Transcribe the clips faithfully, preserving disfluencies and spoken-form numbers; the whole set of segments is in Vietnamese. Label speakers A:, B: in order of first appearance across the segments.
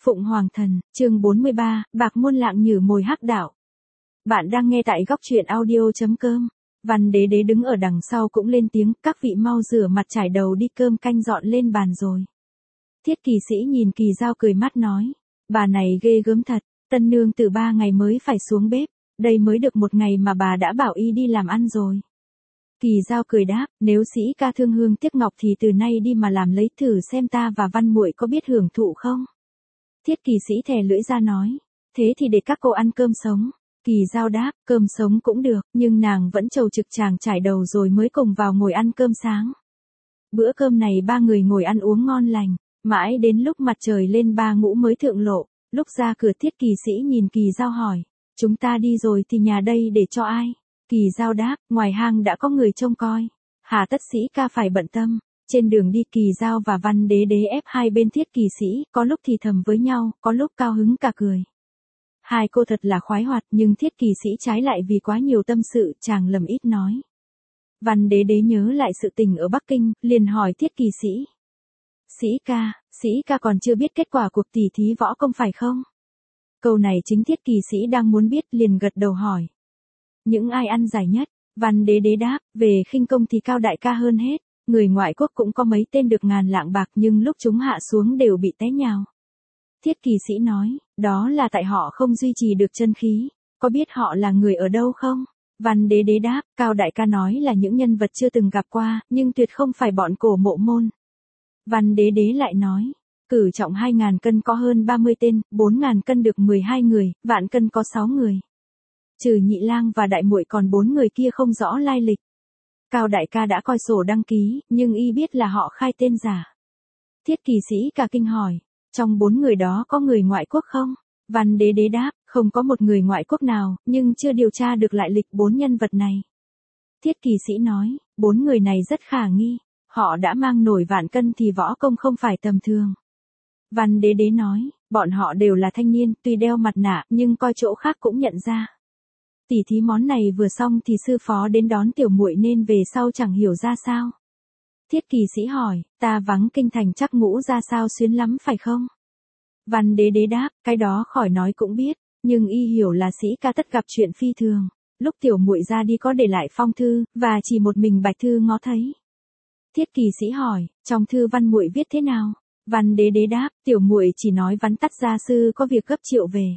A: Phụng Hoàng Thần, chương bốn mươi ba, Bạc Muôn Lạng Nhử Mồi Hắc Đạo. Bạn đang nghe tại góc truyện audio.com. Văn Đế Đế đứng ở đằng sau cũng lên tiếng, các vị mau rửa mặt trải đầu đi, cơm canh dọn lên bàn rồi. Thiết Kỳ Sĩ nhìn Kỳ Dao cười mắt nói, bà này ghê gớm thật, tân nương từ ba ngày mới phải xuống bếp, đây mới được một ngày mà bà đã bảo y đi làm ăn rồi. Kỳ Dao cười đáp, nếu Sĩ ca thương hương tiếc ngọc thì từ nay đi mà làm lấy thử xem ta và Văn muội có biết hưởng thụ không. Thiết Kỳ Sĩ thè lưỡi ra nói, thế thì để các cô ăn cơm sống. Kỳ Dao đáp, cơm sống cũng được, nhưng nàng vẫn trầu trực chàng trải đầu rồi mới cùng vào ngồi ăn cơm sáng. Bữa cơm này ba người ngồi ăn uống ngon lành, mãi đến lúc mặt trời lên ba ngũ mới thượng lộ. Lúc ra cửa Thiết Kỳ Sĩ nhìn Kỳ Dao hỏi, chúng ta đi rồi thì nhà đây để cho ai? Kỳ Dao đáp, ngoài hang đã có người trông coi, hà tất Sĩ ca phải bận tâm. Trên đường đi Kỳ Dao và Văn Đế Đế ép hai bên Thiết Kỳ Sĩ, có lúc thì thầm với nhau, có lúc cao hứng cả cười. Hai cô thật là khoái hoạt, nhưng Thiết Kỳ Sĩ trái lại vì quá nhiều tâm sự, chàng lầm ít nói. Văn Đế Đế nhớ lại sự tình ở Bắc Kinh, liền hỏi Thiết Kỳ Sĩ. Sĩ ca, Sĩ ca còn chưa biết kết quả cuộc tỉ thí võ công phải không? Câu này chính Thiết Kỳ Sĩ đang muốn biết, liền gật đầu hỏi. Những ai ăn giải nhất? Văn Đế Đế đáp, về khinh công thì Cao đại ca hơn hết. Người ngoại quốc cũng có mấy tên được ngàn lạng bạc nhưng lúc chúng hạ xuống đều bị té nhào. Thiết Kỳ Sĩ nói, đó là tại họ không duy trì được chân khí, có biết họ là người ở đâu không? Văn Đế Đế đáp, Cao đại ca nói là những nhân vật chưa từng gặp qua, nhưng tuyệt không phải bọn Cổ Mộ Môn. Văn Đế Đế lại nói, cử trọng hai ngàn cân có hơn ba mươi tên, bốn ngàn cân được mười hai người, vạn cân có sáu người. Trừ Nhị Lang và Đại muội còn bốn người kia không rõ lai lịch. Cao đại ca đã coi sổ đăng ký, nhưng y biết là họ khai tên giả. Thiết Kỳ Sĩ cả kinh hỏi, trong bốn người đó có người ngoại quốc không? Văn Đế Đế đáp, không có một người ngoại quốc nào, nhưng chưa điều tra được lại lịch bốn nhân vật này. Thiết Kỳ Sĩ nói, bốn người này rất khả nghi, họ đã mang nổi vạn cân thì võ công không phải tầm thường. Văn Đế Đế nói, bọn họ đều là thanh niên, tuy đeo mặt nạ, nhưng coi chỗ khác cũng nhận ra. Tỉ thí món này vừa xong thì sư phó đến đón tiểu muội nên về sau chẳng hiểu ra sao. Thiết Kỳ Sĩ hỏi, ta vắng kinh thành chắc ngũ ra sao xuyến lắm phải không? Văn Đế Đế đáp, cái đó khỏi nói cũng biết, nhưng y hiểu là Sĩ ca tất gặp chuyện phi thường. Lúc tiểu muội ra đi có để lại phong thư, và chỉ một mình Bạch Thư ngó thấy. Thiết Kỳ Sĩ hỏi, trong thư Văn muội viết thế nào? Văn Đế Đế đáp, tiểu muội chỉ nói vắn tắt gia sư có việc gấp triệu về.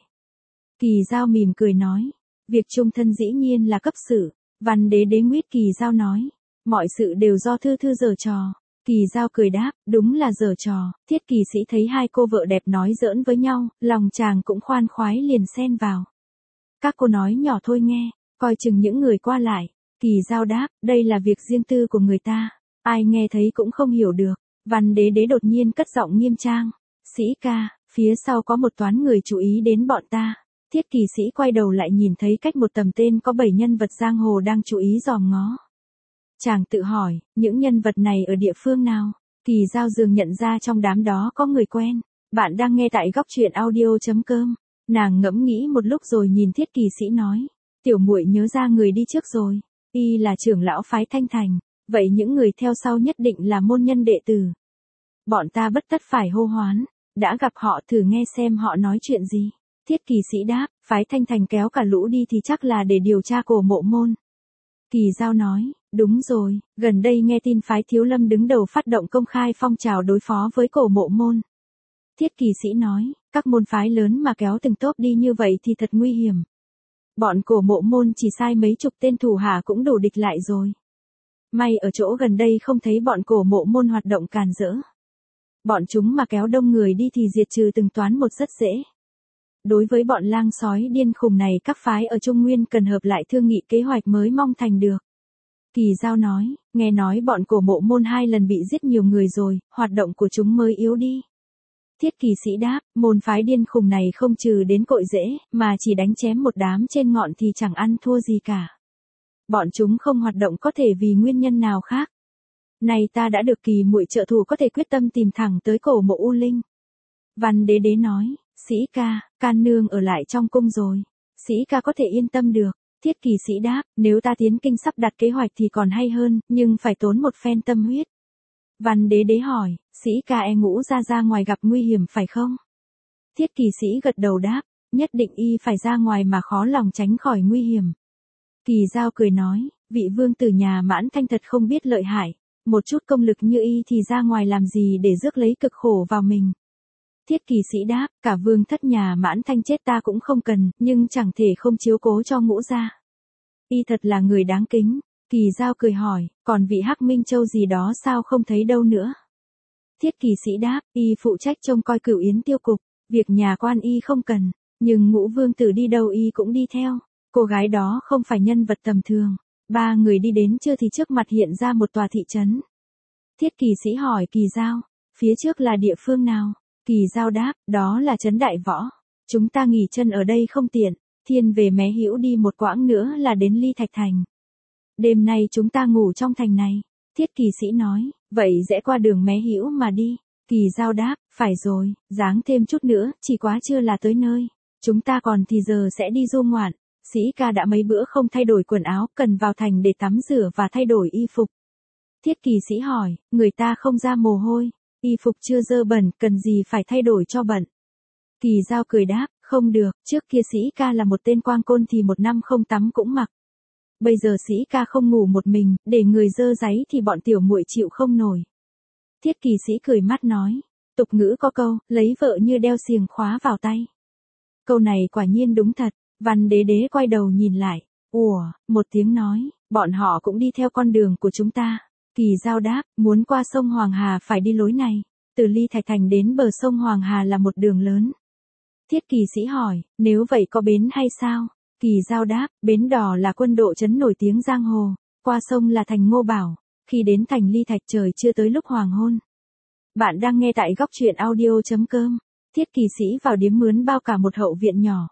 A: Kỳ Dao mỉm cười nói, việc chung thân dĩ nhiên là cấp sự. Văn Đế Đế nguyết Kỳ Dao nói, mọi sự đều do Thư Thư giở trò. Kỳ Dao cười đáp, đúng là giở trò. Thiết Kỳ Sĩ thấy hai cô vợ đẹp nói giỡn với nhau, lòng chàng cũng khoan khoái liền xen vào. Các cô nói nhỏ thôi nghe, coi chừng những người qua lại. Kỳ Dao đáp, đây là việc riêng tư của người ta, ai nghe thấy cũng không hiểu được. Văn Đế Đế đột nhiên cất giọng nghiêm trang, Sĩ ca, phía sau có một toán người chú ý đến bọn ta. Thiết Kỳ Sĩ quay đầu lại nhìn thấy cách một tầm tên có bảy nhân vật giang hồ đang chú ý dòm ngó. Chàng tự hỏi, những nhân vật này ở địa phương nào? Kỳ Dao dường nhận ra trong đám đó có người quen. Bạn đang nghe tại góc truyện audio.com. Nàng ngẫm nghĩ một lúc rồi nhìn Thiết Kỳ Sĩ nói, tiểu muội nhớ ra người đi trước rồi. Y là trưởng lão phái Thanh Thành, vậy những người theo sau nhất định là môn nhân đệ tử. Bọn ta bất tất phải hô hoán, đã gặp họ thử nghe xem họ nói chuyện gì. Thiết Kỳ Sĩ đáp, phái Thanh Thành kéo cả lũ đi thì chắc là để điều tra Cổ Mộ Môn. Kỳ Dao nói, đúng rồi, gần đây nghe tin phái Thiếu Lâm đứng đầu phát động công khai phong trào đối phó với Cổ Mộ Môn. Thiết Kỳ Sĩ nói, các môn phái lớn mà kéo từng tốp đi như vậy thì thật nguy hiểm. Bọn Cổ Mộ Môn chỉ sai mấy chục tên thủ hạ cũng đủ địch lại rồi. May ở chỗ gần đây không thấy bọn Cổ Mộ Môn hoạt động càn rỡ. Bọn chúng mà kéo đông người đi thì diệt trừ từng toán một rất dễ. Đối với bọn lang sói điên khùng này các phái ở Trung Nguyên cần hợp lại thương nghị kế hoạch mới mong thành được. Kỳ Dao nói, nghe nói bọn Cổ Mộ Môn hai lần bị giết nhiều người rồi, hoạt động của chúng mới yếu đi. Thiết Kỳ Sĩ đáp, môn phái điên khùng này không trừ đến cội rễ, mà chỉ đánh chém một đám trên ngọn thì chẳng ăn thua gì cả. Bọn chúng không hoạt động có thể vì nguyên nhân nào khác. Này ta đã được Kỳ muội trợ thủ có thể quyết tâm tìm thẳng tới Cổ Mộ U Linh. Văn Đế Đế nói, Sĩ ca, can nương ở lại trong cung rồi. Sĩ ca có thể yên tâm được. Thiết Kỳ Sĩ đáp, nếu ta tiến kinh sắp đặt kế hoạch thì còn hay hơn, nhưng phải tốn một phen tâm huyết. Văn Đế Đế hỏi, Sĩ ca e ngũ ra ra ngoài gặp nguy hiểm phải không? Thiết kỳ sĩ gật đầu đáp, nhất định y phải ra ngoài mà khó lòng tránh khỏi nguy hiểm. Kỳ Dao cười nói, vị vương tử nhà Mãn Thanh thật không biết lợi hại, một chút công lực như y thì ra ngoài làm gì để rước lấy cực khổ vào mình. Thiết kỳ sĩ đáp, cả vương thất nhà Mãn Thanh chết ta cũng không cần, nhưng chẳng thể không chiếu cố cho Ngũ gia. Y thật là người đáng kính. Kỳ Dao cười hỏi, còn vị Hắc Minh Châu gì đó sao không thấy đâu nữa? Thiết kỳ sĩ đáp, y phụ trách trông coi Cửu Yến tiêu cục, việc nhà quan y không cần, nhưng Ngũ vương tử đi đâu y cũng đi theo. Cô gái đó không phải nhân vật tầm thường. Ba người đi đến chưa thì trước mặt hiện ra một tòa thị trấn. Thiết kỳ sĩ hỏi Kỳ Dao, phía trước là địa phương nào? Kỳ Dao đáp, đó là trấn Đại Võ. Chúng ta nghỉ chân ở đây không tiện, thiên về Mé Hữu đi một quãng nữa là đến Ly Thạch Thành. Đêm nay chúng ta ngủ trong thành này. Thiết kỳ sĩ nói, vậy rẽ qua đường Mé Hữu mà đi. Kỳ Dao đáp, phải rồi, dáng thêm chút nữa, chỉ quá trưa là tới nơi. Chúng ta còn thì giờ sẽ đi du ngoạn. Sĩ ca đã mấy bữa không thay đổi quần áo, cần vào thành để tắm rửa và thay đổi y phục. Thiết kỳ sĩ hỏi, người ta không ra mồ hôi, y phục chưa dơ bẩn, cần gì phải thay đổi cho bẩn. Kỳ Dao cười đáp, không được, trước kia sĩ ca là một tên quang côn thì một năm không tắm cũng mặc. Bây giờ sĩ ca không ngủ một mình, để người dơ dáy thì bọn tiểu muội chịu không nổi. Thiết kỳ sĩ cười mắt nói, tục ngữ có câu, lấy vợ như đeo xiềng khóa vào tay. Câu này quả nhiên đúng thật. Văn Đế Đế quay đầu nhìn lại, ủa, một tiếng nói, bọn họ cũng đi theo con đường của chúng ta. Kỳ Dao đáp, muốn qua sông Hoàng Hà phải đi lối này, từ Ly Thạch Thành đến bờ sông Hoàng Hà là một đường lớn. Thiết kỳ sĩ hỏi, nếu vậy có bến hay sao? Kỳ Dao đáp, bến đò là quân độ trấn nổi tiếng giang hồ, qua sông là thành Ngô Bảo, khi đến thành Ly Thạch trời chưa tới lúc hoàng hôn. Bạn đang nghe tại góc truyện audio chấm com. Thiết kỳ sĩ vào điếm mướn bao cả một hậu viện nhỏ.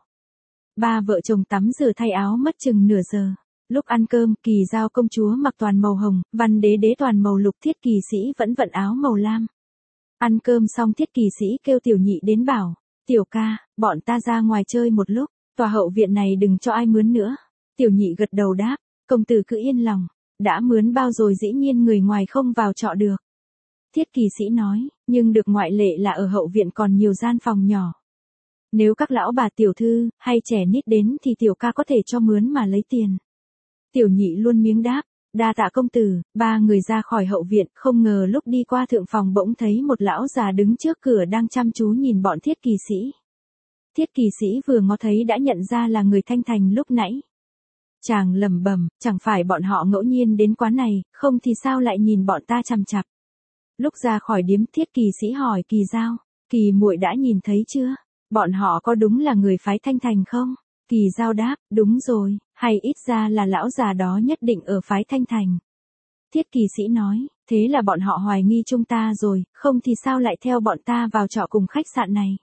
A: Ba vợ chồng tắm rửa thay áo mất chừng nửa giờ. Lúc ăn cơm, Kỳ Dao công chúa mặc toàn màu hồng, Văn Đế Đế toàn màu lục, Thiết kỳ sĩ vẫn vận áo màu lam. Ăn cơm xong Thiết kỳ sĩ kêu tiểu nhị đến bảo, tiểu ca, bọn ta ra ngoài chơi một lúc, tòa hậu viện này đừng cho ai mướn nữa. Tiểu nhị gật đầu đáp, công tử cứ yên lòng, đã mướn bao rồi dĩ nhiên người ngoài không vào trọ được. Thiết kỳ sĩ nói, nhưng được ngoại lệ là ở hậu viện còn nhiều gian phòng nhỏ. Nếu các lão bà tiểu thư, hay trẻ nít đến thì tiểu ca có thể cho mướn mà lấy tiền. Tiểu nhị luôn miếng đáp, đa tạ công tử. Ba người ra khỏi hậu viện, không ngờ lúc đi qua thượng phòng bỗng thấy một lão già đứng trước cửa đang chăm chú nhìn bọn thiết kỳ sĩ. Thiết kỳ sĩ vừa ngó thấy đã nhận ra là người Thanh Thành lúc nãy. Chàng lẩm bẩm, chẳng phải bọn họ ngẫu nhiên đến quán này, không thì sao lại nhìn bọn ta chằm chằm. Lúc ra khỏi điếm, Thiết kỳ sĩ hỏi Kỳ Dao, Kỳ muội đã nhìn thấy chưa? Bọn họ có đúng là người phái Thanh Thành không? Kỳ Dao đáp, đúng rồi, hay ít ra là lão già đó nhất định ở phái Thanh Thành. Thiết kỳ sĩ nói, thế là bọn họ hoài nghi chúng ta rồi, không thì sao lại theo bọn ta vào trọ cùng khách sạn này.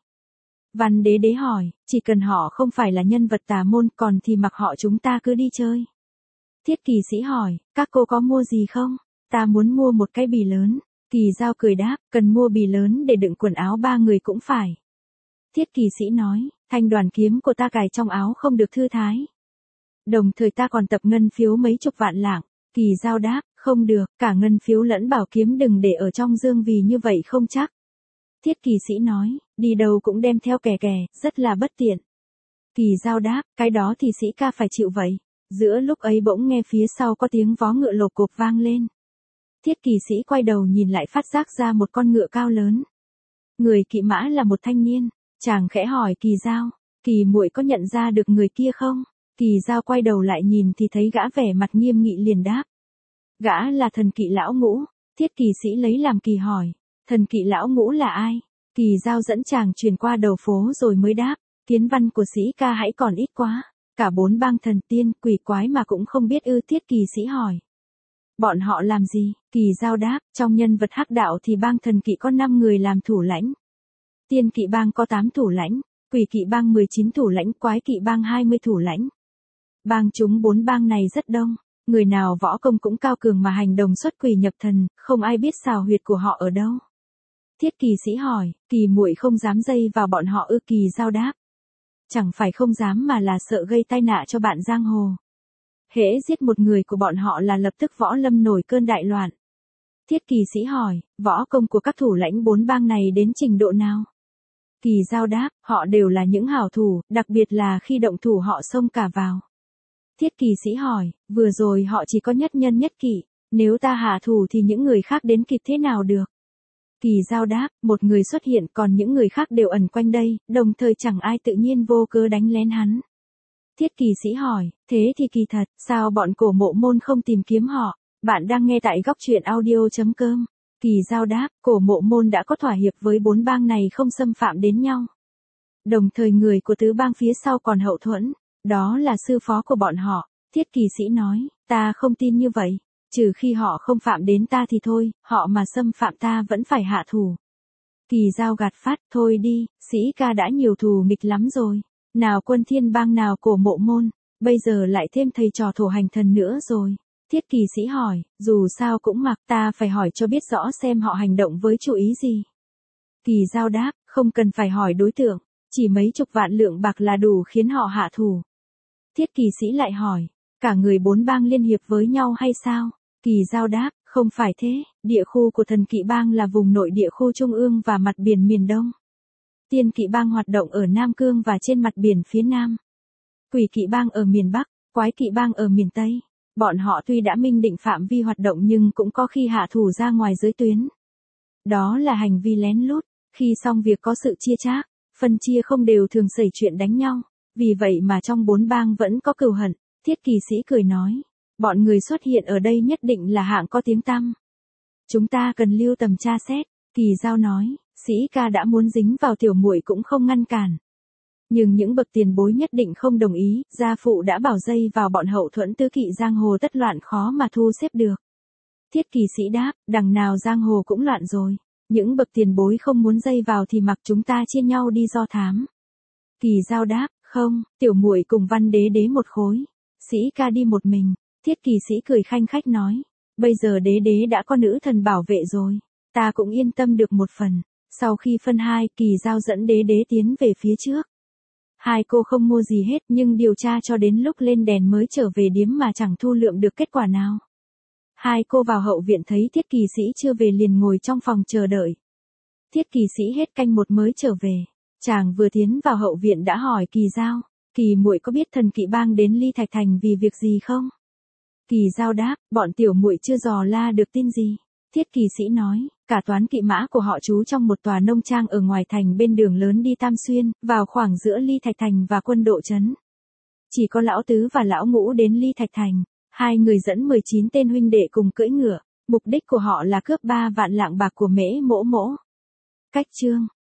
A: Văn Đế Đế hỏi, chỉ cần họ không phải là nhân vật tà môn, còn thì mặc họ chúng ta cứ đi chơi. Thiết kỳ sĩ hỏi, các cô có mua gì không? Ta muốn mua một cái bì lớn. Kỳ Dao cười đáp, cần mua bì lớn để đựng quần áo ba người cũng phải. Thiết kỳ sĩ nói, thanh đoàn kiếm của ta cài trong áo không được thư thái. Đồng thời ta còn tập ngân phiếu mấy chục vạn lạng. Kỳ Dao đáp, không được, cả ngân phiếu lẫn bảo kiếm đừng để ở trong dương vì như vậy không chắc. Thiết kỳ sĩ nói, đi đâu cũng đem theo kè kè, rất là bất tiện. Kỳ Dao đáp, cái đó thì sĩ ca phải chịu vậy. Giữa lúc ấy bỗng nghe phía sau có tiếng vó ngựa lộp cộp vang lên. Thiết kỳ sĩ quay đầu nhìn lại phát giác ra một con ngựa cao lớn. Người kỵ mã là một thanh niên. Chàng khẽ hỏi Kỳ Dao, Kỳ muội có nhận ra được người kia không? Kỳ Dao quay đầu lại nhìn thì thấy gã vẻ mặt nghiêm nghị liền đáp. Gã là thần kỵ lão Ngũ. Thiết kỳ sĩ lấy làm kỳ hỏi, thần kỵ lão Ngũ là ai? Kỳ Dao dẫn chàng truyền qua đầu phố rồi mới đáp, kiến văn của sĩ ca hãy còn ít quá. Cả bốn bang thần tiên, quỷ quái mà cũng không biết ư. Thiết kỳ sĩ hỏi. Bọn họ làm gì? Kỳ Dao đáp, trong nhân vật hắc đạo thì bang thần kỵ có năm người làm thủ lãnh. Tiên kỵ bang có tám thủ lãnh, quỷ kỵ bang mười chín thủ lãnh, quái kỵ bang hai mươi thủ lãnh. Bang chúng bốn bang này rất đông, người nào võ công cũng cao cường mà hành động xuất quỷ nhập thần, không ai biết xào huyệt của họ ở đâu. Thiết kỳ sĩ hỏi, Kỳ muội không dám dây vào bọn họ ư? Kỳ Dao đáp. Chẳng phải không dám mà là sợ gây tai nạn cho bạn giang hồ. Hễ giết một người của bọn họ là lập tức võ lâm nổi cơn đại loạn. Thiết kỳ sĩ hỏi, võ công của các thủ lãnh bốn bang này đến trình độ nào? Kỳ Giao đáp, họ đều là những hảo thủ, đặc biệt là khi động thủ họ xông cả vào. Thiết Kỳ Sĩ hỏi, vừa rồi họ chỉ có nhất nhân nhất kỵ, nếu ta hạ thủ thì những người khác đến kịp thế nào được? Kỳ Giao đáp, một người xuất hiện còn những người khác đều ẩn quanh đây, đồng thời chẳng ai tự nhiên vô cớ đánh lén hắn. Thiết Kỳ Sĩ hỏi, thế thì kỳ thật, sao bọn Cổ Mộ Môn không tìm kiếm họ? Bạn đang nghe tại góc truyện audio chấm com. Kỳ Giao đáp, Cổ Mộ Môn đã có thỏa hiệp với bốn bang này không xâm phạm đến nhau. Đồng thời người của tứ bang phía sau còn hậu thuẫn, đó là sư phó của bọn họ. Thiết Kỳ Sĩ nói, ta không tin như vậy, trừ khi họ không phạm đến ta thì thôi, họ mà xâm phạm ta vẫn phải hạ thủ. Kỳ Giao gạt phát, thôi đi, Sĩ ca đã nhiều thù nghịch lắm rồi, nào Quân Thiên bang nào Cổ Mộ Môn, bây giờ lại thêm thầy trò Thổ Hành Thần nữa rồi. Thiết Kỳ Sĩ hỏi, dù sao cũng mặc ta phải hỏi cho biết rõ xem họ hành động với chủ ý gì. Kỳ Giao đáp, không cần phải hỏi đối tượng, chỉ mấy chục vạn lượng bạc là đủ khiến họ hạ thủ. Thiết Kỳ Sĩ lại hỏi, cả người bốn bang liên hiệp với nhau hay sao? Kỳ Giao đáp, không phải thế, địa khu của Thần Kỵ bang là vùng nội địa khu Trung ương và mặt biển miền Đông. Tiên Kỵ bang hoạt động ở Nam Cương và trên mặt biển phía Nam. Quỷ Kỵ bang ở miền Bắc, Quái Kỵ bang ở miền Tây. Bọn họ tuy đã minh định phạm vi hoạt động nhưng cũng có khi hạ thủ ra ngoài giới tuyến. Đó là hành vi lén lút, khi xong việc có sự chia chác, phân chia không đều thường xảy chuyện đánh nhau, vì vậy mà trong bốn bang vẫn có cừu hận. Thiết Kỳ Sĩ cười nói, bọn người xuất hiện ở đây nhất định là hạng có tiếng tăm. Chúng ta cần lưu tầm tra xét. Kỳ Giao nói, Sĩ ca đã muốn dính vào tiểu muội cũng không ngăn cản. Nhưng những bậc tiền bối nhất định không đồng ý, gia phụ đã bảo dây vào bọn hậu thuẫn tứ kỵ giang hồ tất loạn khó mà thu xếp được. Thiết Kỳ Sĩ đáp, đằng nào giang hồ cũng loạn rồi, những bậc tiền bối không muốn dây vào thì mặc chúng ta chia nhau đi do thám. Kỳ Giao đáp, không, tiểu muội cùng Văn Đế Đế một khối, Sĩ ca đi một mình. Thiết Kỳ Sĩ cười khanh khách nói, bây giờ Đế Đế đã có nữ thần bảo vệ rồi, ta cũng yên tâm được một phần. Sau khi phân hai, Kỳ Giao dẫn Đế Đế tiến về phía trước. Hai cô không mua gì hết nhưng điều tra cho đến lúc lên đèn mới trở về điếm mà chẳng thu lượm được kết quả nào. Hai cô vào hậu viện thấy Thiết Kỳ Sĩ chưa về liền ngồi trong phòng chờ đợi. Thiết Kỳ Sĩ hết canh một mới trở về. Chàng vừa tiến vào hậu viện đã hỏi Kỳ Giao, Kỳ muội có biết Thần Kỵ bang đến Ly Thạch Thành vì việc gì không? Kỳ Giao đáp, bọn tiểu muội chưa dò la được tin gì. Thiết Kỳ Sĩ nói, cả toán kỵ mã của họ trú trong một tòa nông trang ở ngoài thành bên đường lớn đi Tam Xuyên, vào khoảng giữa Ly Thạch Thành và quân độ trấn. Chỉ có lão tứ và lão ngũ đến Ly Thạch Thành, hai người dẫn mười chín tên huynh đệ cùng cưỡi ngựa, mục đích của họ là cướp ba vạn lạng bạc của Mễ Mỗ Mỗ. Cách chương